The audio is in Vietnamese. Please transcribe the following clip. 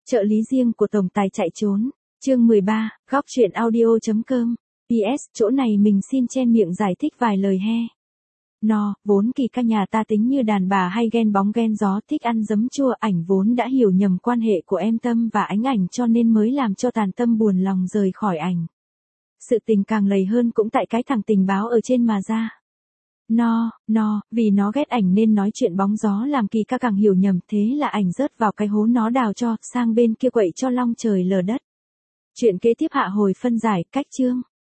Trợ lý riêng của tổng tài chạy trốn. Chương 13, góc truyện audio.com. PS, chỗ này mình xin chen miệng giải thích vài lời he. Vốn Kỳ ca nhà ta tính như đàn bà hay ghen bóng ghen gió, thích ăn giấm chua, ảnh vốn đã hiểu nhầm quan hệ của em Tâm và Ánh Ảnh cho nên mới làm cho Tàn Tâm buồn lòng rời khỏi ảnh. Sự tình càng lầy hơn cũng tại cái thằng tình báo ở trên mà ra. Vì nó ghét ảnh nên nói chuyện bóng gió làm Kỳ ca càng hiểu nhầm, thế là ảnh rớt vào cái hố nó đào cho, sang bên kia quậy cho long trời lở đất. Chuyện kế tiếp hạ hồi phân giải, cách chương.